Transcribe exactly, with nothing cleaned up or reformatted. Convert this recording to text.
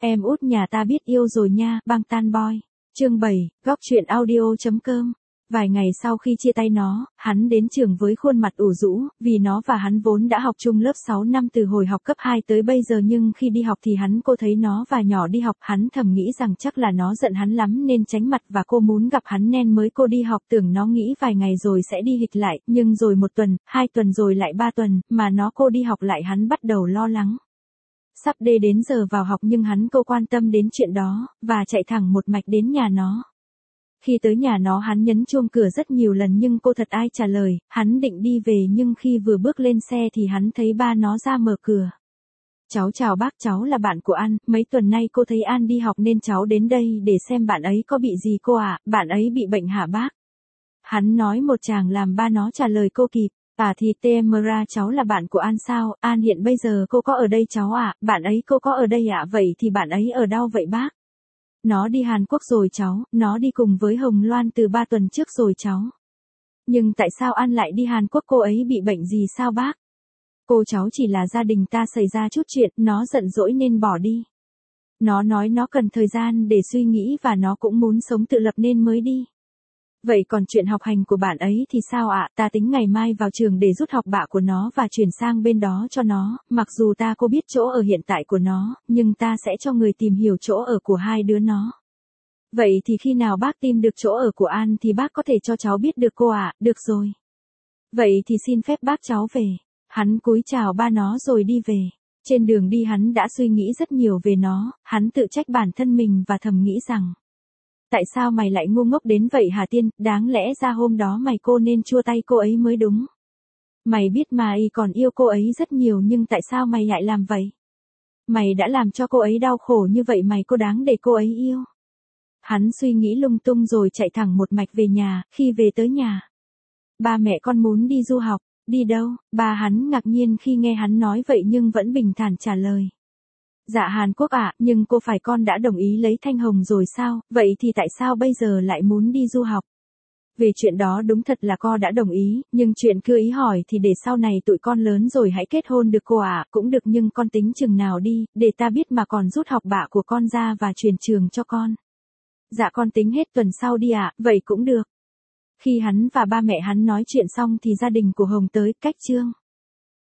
Em út nhà ta biết yêu rồi nha, băng tan boy. Chương bảy, góc truyện audio.com. Vài ngày sau khi chia tay nó, hắn đến trường với khuôn mặt ủ rũ, vì nó và hắn vốn đã học chung lớp sáu năm từ hồi học cấp hai tới bây giờ, nhưng khi đi học thì hắn cô thấy nó và nhỏ đi học, hắn thầm nghĩ rằng chắc là nó giận hắn lắm nên tránh mặt và cô muốn gặp hắn nên mới cô đi học, tưởng nó nghĩ vài ngày rồi sẽ đi hịch lại, nhưng rồi một tuần, hai tuần rồi lại ba tuần, mà nó cô đi học lại hắn bắt đầu lo lắng. Sắp đê đến giờ vào học nhưng hắn cô quan tâm đến chuyện đó, và chạy thẳng một mạch đến nhà nó. Khi tới nhà nó hắn nhấn chuông cửa rất nhiều lần nhưng cô thật ai trả lời, hắn định đi về nhưng khi vừa bước lên xe thì hắn thấy ba nó ra mở cửa. Cháu chào bác, cháu là bạn của An, mấy tuần nay cô thấy An đi học nên cháu đến đây để xem bạn ấy có bị gì cô ạ, à? Bạn ấy bị bệnh hả bác? Hắn nói một tràng làm ba nó trả lời cô kịp. À thì Temera, cháu là bạn của An sao? An hiện bây giờ cô có ở đây cháu ạ? À? Bạn ấy cô có ở đây ạ? À? Vậy thì bạn ấy ở đâu vậy bác? Nó đi Hàn Quốc rồi cháu, nó đi cùng với Hồng Loan từ ba tuần trước rồi cháu. Nhưng tại sao An lại đi Hàn Quốc, cô ấy bị bệnh gì sao bác? Cô cháu chỉ là gia đình ta xảy ra chút chuyện, nó giận dỗi nên bỏ đi. Nó nói nó cần thời gian để suy nghĩ và nó cũng muốn sống tự lập nên mới đi. Vậy còn chuyện học hành của bạn ấy thì sao ạ? À? Ta tính ngày mai vào trường để rút học bạ của nó và chuyển sang bên đó cho nó, mặc dù ta cô biết chỗ ở hiện tại của nó, nhưng ta sẽ cho người tìm hiểu chỗ ở của hai đứa nó. Vậy thì khi nào bác tìm được chỗ ở của An thì bác có thể cho cháu biết được cô ạ, à? Được rồi. Vậy thì xin phép bác cháu về. Hắn cúi chào ba nó rồi đi về. Trên đường đi hắn đã suy nghĩ rất nhiều về nó, hắn tự trách bản thân mình và thầm nghĩ rằng: tại sao mày lại ngu ngốc đến vậy hả Tiên, đáng lẽ ra hôm đó mày cô nên chua tay cô ấy mới đúng. Mày biết mày còn yêu cô ấy rất nhiều nhưng tại sao mày lại làm vậy? Mày đã làm cho cô ấy đau khổ như vậy, mày có đáng để cô ấy yêu? Hắn suy nghĩ lung tung rồi chạy thẳng một mạch về nhà, khi về tới nhà. Ba mẹ con muốn đi du học, đi đâu? Ba hắn ngạc nhiên khi nghe hắn nói vậy nhưng vẫn bình thản trả lời. Dạ Hàn Quốc ạ, à, nhưng cô phải con đã đồng ý lấy Thanh Hồng rồi sao, vậy thì tại sao bây giờ lại muốn đi du học? Về chuyện đó đúng thật là con đã đồng ý, nhưng chuyện cứ ý hỏi thì để sau này tụi con lớn rồi hãy kết hôn được cô ạ, à, cũng được nhưng con tính chừng nào đi, để ta biết mà còn rút học bạ của con ra và chuyển trường cho con. Dạ con tính hết tuần sau đi ạ, à, vậy cũng được. Khi hắn và ba mẹ hắn nói chuyện xong thì gia đình của Hồng tới, cách Trương.